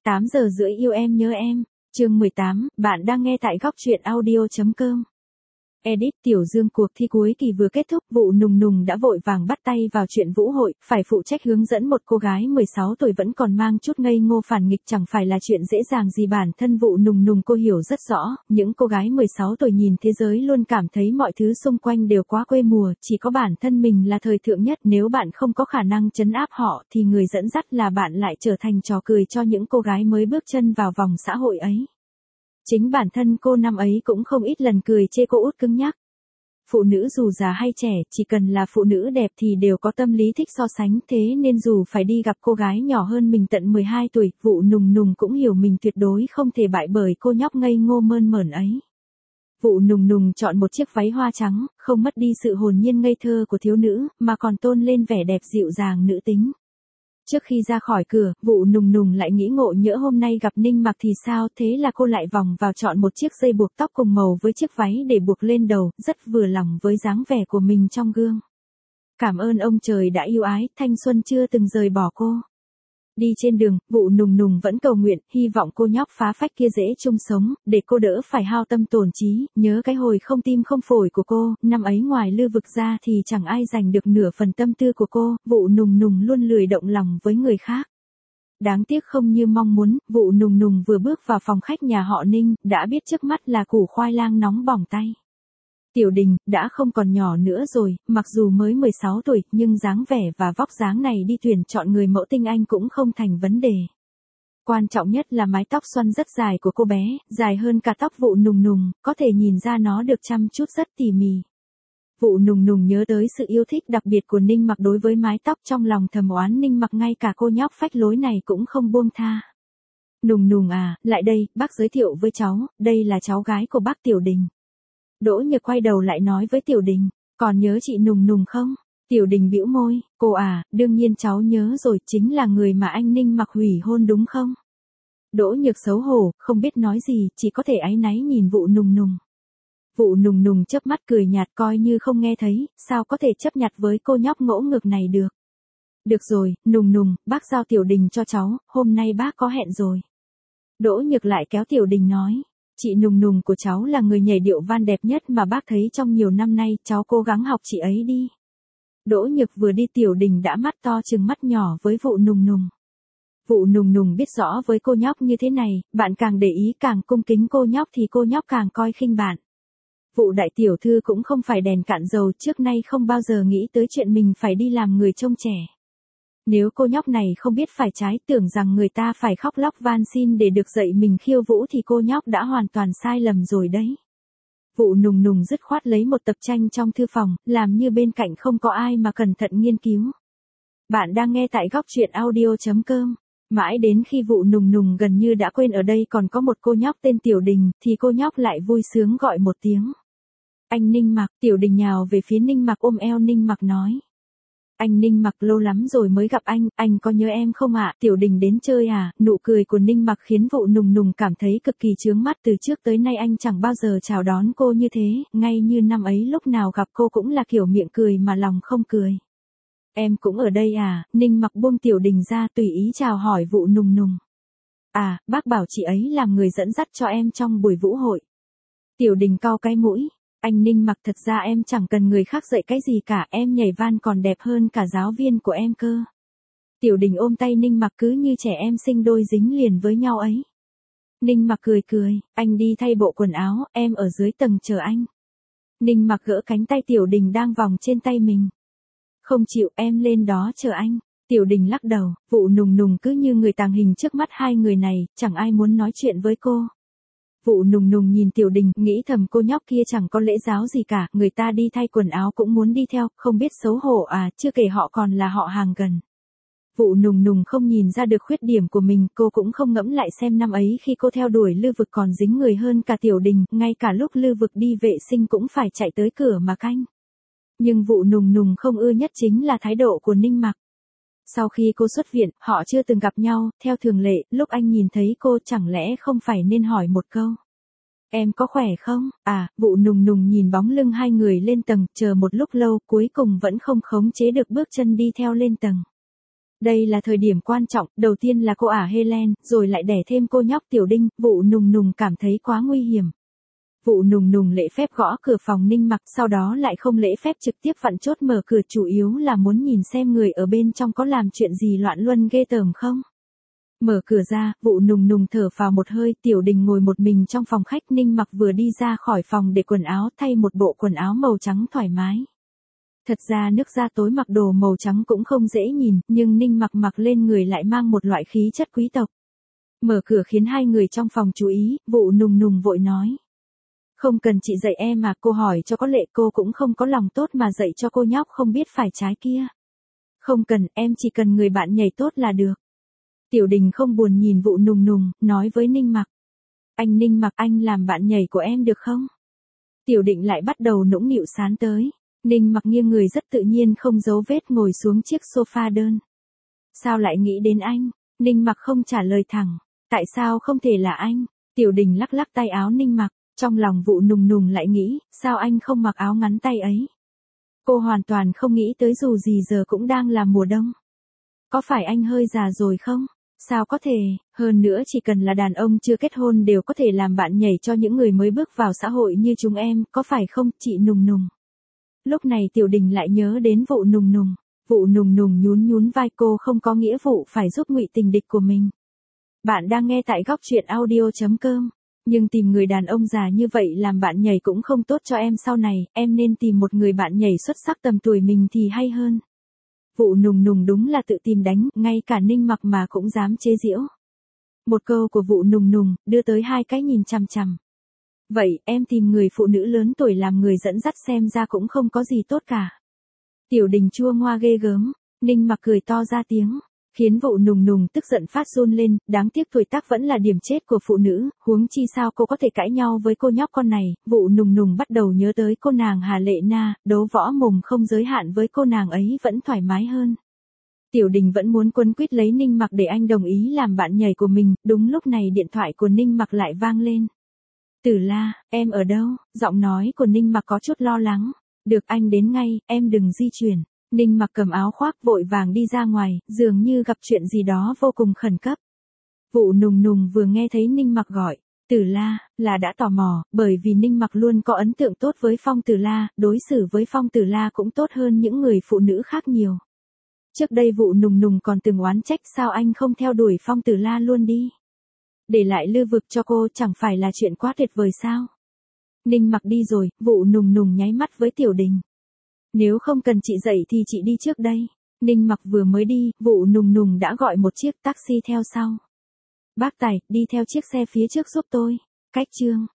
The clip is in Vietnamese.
8:30 yêu em nhớ em. Chương 18, bạn đang nghe tại góc truyện audio.com. Edit. Tiểu Dương. Cuộc thi cuối kỳ vừa kết thúc, Vụ Nùng Nùng đã vội vàng bắt tay vào chuyện vũ hội, phải phụ trách hướng dẫn một cô gái 16 tuổi vẫn còn mang chút ngây ngô phản nghịch chẳng phải là chuyện dễ dàng gì. Bản thân Vụ Nùng Nùng cô hiểu rất rõ, những cô gái 16 tuổi nhìn thế giới luôn cảm thấy mọi thứ xung quanh đều quá quê mùa, chỉ có bản thân mình là thời thượng nhất, nếu bạn không có khả năng trấn áp họ thì người dẫn dắt là bạn lại trở thành trò cười cho những cô gái mới bước chân vào vòng xã hội ấy. Chính bản thân cô năm ấy cũng không ít lần cười chê cô út cứng nhắc. Phụ nữ dù già hay trẻ, chỉ cần là phụ nữ đẹp thì đều có tâm lý thích so sánh, thế nên dù phải đi gặp cô gái nhỏ hơn mình tận 12 tuổi, Vụ Nùng Nùng cũng hiểu mình tuyệt đối không thể bại bởi cô nhóc ngây ngô mơn mởn ấy. Vụ Nùng Nùng chọn một chiếc váy hoa trắng, không mất đi sự hồn nhiên ngây thơ của thiếu nữ, mà còn tôn lên vẻ đẹp dịu dàng nữ tính. Trước khi ra khỏi cửa, Vụ Nùng Nùng lại nghĩ ngộ nhỡ hôm nay gặp Ninh Mặc thì sao, thế là cô lại vòng vào chọn một chiếc dây buộc tóc cùng màu với chiếc váy để buộc lên đầu, rất vừa lòng với dáng vẻ của mình trong gương. Cảm ơn ông trời đã yêu ái, thanh xuân chưa từng rời bỏ cô. Đi trên đường, Vụ Nùng Nùng vẫn cầu nguyện, hy vọng cô nhóc phá phách kia dễ chung sống, để cô đỡ phải hao tâm tổn trí, nhớ cái hồi không tim không phổi của cô, năm ấy ngoài Lư Vực ra thì chẳng ai giành được nửa phần tâm tư của cô, Vụ Nùng Nùng luôn lười động lòng với người khác. Đáng tiếc không như mong muốn, Vụ Nùng Nùng vừa bước vào phòng khách nhà họ Ninh, đã biết trước mắt là củ khoai lang nóng bỏng tay. Tiểu Đình, đã không còn nhỏ nữa rồi, mặc dù mới 16 tuổi, nhưng dáng vẻ và vóc dáng này đi tuyển chọn người mẫu tinh anh cũng không thành vấn đề. Quan trọng nhất là mái tóc xoăn rất dài của cô bé, dài hơn cả tóc Vụ Nùng Nùng, có thể nhìn ra nó được chăm chút rất tỉ mỉ. Vụ Nùng Nùng nhớ tới sự yêu thích đặc biệt của Ninh Mặc đối với mái tóc, trong lòng thầm oán Ninh Mặc ngay cả cô nhóc phách lối này cũng không buông tha. Nùng Nùng à, lại đây, bác giới thiệu với cháu, đây là cháu gái của bác Tiểu Đình. Đỗ Nhược quay đầu lại nói với Tiểu Đình, còn nhớ chị Nùng Nùng không? Tiểu Đình bĩu môi, cô à, đương nhiên cháu nhớ rồi, chính là người mà anh Ninh Mặc hủy hôn đúng không? Đỗ Nhược xấu hổ, không biết nói gì, chỉ có thể áy náy nhìn Vụ Nùng Nùng. Vụ Nùng Nùng chớp mắt cười nhạt coi như không nghe thấy, sao có thể chấp nhặt với cô nhóc ngỗ ngược này được. Được rồi, Nùng Nùng, bác giao Tiểu Đình cho cháu, hôm nay bác có hẹn rồi. Đỗ Nhược lại kéo Tiểu Đình nói. Chị Nùng Nùng của cháu là người nhảy điệu van đẹp nhất mà bác thấy trong nhiều năm nay, cháu cố gắng học chị ấy đi. Đỗ Nhược vừa đi, Tiểu Đình đã mắt to trừng mắt nhỏ với Vụ Nùng Nùng. Vụ Nùng Nùng biết rõ với cô nhóc như thế này, bạn càng để ý càng cung kính cô nhóc thì cô nhóc càng coi khinh bạn. Vụ đại tiểu thư cũng không phải đèn cạn dầu, trước nay không bao giờ nghĩ tới chuyện mình phải đi làm người trông trẻ. Nếu cô nhóc này không biết phải trái, tưởng rằng người ta phải khóc lóc van xin để được dạy mình khiêu vũ thì cô nhóc đã hoàn toàn sai lầm rồi đấy. Vụ Nùng Nùng dứt khoát lấy một tập tranh trong thư phòng, làm như bên cạnh không có ai mà cẩn thận nghiên cứu. Bạn đang nghe tại góc truyện audio.com. Mãi đến khi Vụ Nùng Nùng gần như đã quên ở đây còn có một cô nhóc tên Tiểu Đình, thì cô nhóc lại vui sướng gọi một tiếng. Anh Ninh Mặc. Tiểu Đình nhào về phía Ninh Mặc ôm eo Ninh Mặc nói. Anh Ninh Mặc, lâu lắm rồi mới gặp anh có nhớ em không ạ? Tiểu Đình đến chơi à? Nụ cười của Ninh Mặc khiến Vụ Nùng Nùng cảm thấy cực kỳ chướng mắt, từ trước tới nay anh chẳng bao giờ chào đón cô như thế, ngay như năm ấy lúc nào gặp cô cũng là kiểu miệng cười mà lòng không cười. Em cũng ở đây à? Ninh Mặc buông Tiểu Đình ra tùy ý chào hỏi Vụ Nùng Nùng. À, bác bảo chị ấy làm người dẫn dắt cho em trong buổi vũ hội. Tiểu Đình cau cái mũi. Anh Ninh Mặc, thật ra em chẳng cần người khác dạy cái gì cả, em nhảy van còn đẹp hơn cả giáo viên của em cơ. Tiểu Đình ôm tay Ninh Mặc cứ như trẻ em sinh đôi dính liền với nhau ấy. Ninh Mặc cười cười, anh đi thay bộ quần áo, em ở dưới tầng chờ anh. Ninh Mặc gỡ cánh tay Tiểu Đình đang vòng trên tay mình. Không chịu, em lên đó chờ anh. Tiểu Đình lắc đầu, Vụ Nùng Nùng cứ như người tàng hình trước mắt hai người này, chẳng ai muốn nói chuyện với cô. Vụ Nùng Nùng nhìn Tiểu Đình, nghĩ thầm cô nhóc kia chẳng có lễ giáo gì cả, người ta đi thay quần áo cũng muốn đi theo, không biết xấu hổ à, chưa kể họ còn là họ hàng gần. Vụ Nùng Nùng không nhìn ra được khuyết điểm của mình, cô cũng không ngẫm lại xem năm ấy khi cô theo đuổi Lư Vực còn dính người hơn cả Tiểu Đình, ngay cả lúc Lư Vực đi vệ sinh cũng phải chạy tới cửa mà canh. Nhưng Vụ Nùng Nùng không ưa nhất chính là thái độ của Ninh Mặc. Sau khi cô xuất viện, họ chưa từng gặp nhau, theo thường lệ, lúc anh nhìn thấy cô chẳng lẽ không phải nên hỏi một câu. Em có khỏe không? À, Vụ Nùng Nùng nhìn bóng lưng hai người lên tầng, chờ một lúc lâu, cuối cùng vẫn không khống chế được bước chân đi theo lên tầng. Đây là thời điểm quan trọng, đầu tiên là cô ả Helen, rồi lại đẻ thêm cô nhóc Tiểu Đinh, vụ nùng nùng cảm thấy quá nguy hiểm. Vụ nùng nùng lễ phép gõ cửa phòng Ninh Mặc, sau đó lại không lễ phép trực tiếp vặn chốt mở cửa, chủ yếu là muốn nhìn xem người ở bên trong có làm chuyện gì loạn luân ghê tởm không. Mở cửa ra, vụ nùng nùng thở phào một hơi, Tiểu Đình ngồi một mình trong phòng khách, Ninh Mặc vừa đi ra khỏi phòng để quần áo, thay một bộ quần áo màu trắng thoải mái. Thật ra nước da tối mặc đồ màu trắng cũng không dễ nhìn, nhưng Ninh Mặc mặc lên người lại mang một loại khí chất quý tộc. Mở cửa khiến hai người trong phòng chú ý, vụ nùng nùng vội nói. Không cần chị dạy em mà, cô hỏi cho có lệ, cô cũng không có lòng tốt mà dạy cho cô nhóc không biết phải trái kia. Không cần, em chỉ cần người bạn nhảy tốt là được. Tiểu Đình không buồn nhìn vụ nùng nùng, nói với Ninh Mặc. Anh Ninh Mặc, anh làm bạn nhảy của em được không? Tiểu Định lại bắt đầu nũng nịu sán tới. Ninh Mặc nghiêng người rất tự nhiên không giấu vết ngồi xuống chiếc sofa đơn. Sao lại nghĩ đến anh? Ninh Mặc không trả lời thẳng. Tại sao không thể là anh? Tiểu Đình lắc lắc tay áo Ninh Mặc, trong lòng vụ nùng nùng lại nghĩ, sao anh không mặc áo ngắn tay ấy? Cô hoàn toàn không nghĩ tới dù gì giờ cũng đang là mùa đông. Có phải anh hơi già rồi không? Sao có thể, hơn nữa chỉ cần là đàn ông chưa kết hôn đều có thể làm bạn nhảy cho những người mới bước vào xã hội như chúng em, có phải không, chị nùng nùng? Lúc này Tiểu Đình lại nhớ đến vụ nùng nùng. Vụ nùng nùng nhún nhún vai, cô không có nghĩa vụ phải giúp ngụy tình địch của mình. Bạn đang nghe tại góc truyện audio.com. Nhưng tìm người đàn ông già như vậy làm bạn nhảy cũng không tốt cho em sau này, em nên tìm một người bạn nhảy xuất sắc tầm tuổi mình thì hay hơn. Vụ nùng nùng đúng là tự tìm đánh, ngay cả Ninh Mặc mà cũng dám chế giễu. Một câu của vụ nùng nùng, đưa tới hai cái nhìn chằm chằm. Vậy, em tìm người phụ nữ lớn tuổi làm người dẫn dắt xem ra cũng không có gì tốt cả. Tiểu Đình chua ngoa ghê gớm, Ninh Mặc cười to ra tiếng, khiến vụ nùng nùng tức giận phát run lên, đáng tiếc tuổi tác vẫn là điểm chết của phụ nữ, huống chi sao cô có thể cãi nhau với cô nhóc con này. Vụ nùng nùng bắt đầu nhớ tới cô nàng Hà Lệ Na, đấu võ mồm không giới hạn với cô nàng ấy vẫn thoải mái hơn. Tiểu Đình vẫn muốn quấn quýt lấy Ninh Mặc để anh đồng ý làm bạn nhảy của mình, đúng lúc này điện thoại của Ninh Mặc lại vang lên. Tử La, em ở đâu? Giọng nói của Ninh Mặc có chút lo lắng. Được, anh đến ngay, em đừng di chuyển. Ninh Mặc cầm áo khoác vội vàng đi ra ngoài, dường như gặp chuyện gì đó vô cùng khẩn cấp. Vụ nùng nùng vừa nghe thấy Ninh Mặc gọi, Tử La, là đã tò mò, bởi vì Ninh Mặc luôn có ấn tượng tốt với Phong Tử La, đối xử với Phong Tử La cũng tốt hơn những người phụ nữ khác nhiều. Trước đây vụ nùng nùng còn từng oán trách sao anh không theo đuổi Phong Tử La luôn đi. Để lại lưu vực cho cô chẳng phải là chuyện quá tuyệt vời sao? Ninh Mặc đi rồi, vụ nùng nùng nháy mắt với Tiểu Đình. Nếu không cần chị dạy thì chị đi trước đây. Ninh Mặc vừa mới đi, vụ nùng nùng đã gọi một chiếc taxi theo sau. Bác Tài, đi theo chiếc xe phía trước giúp tôi. Cách chương.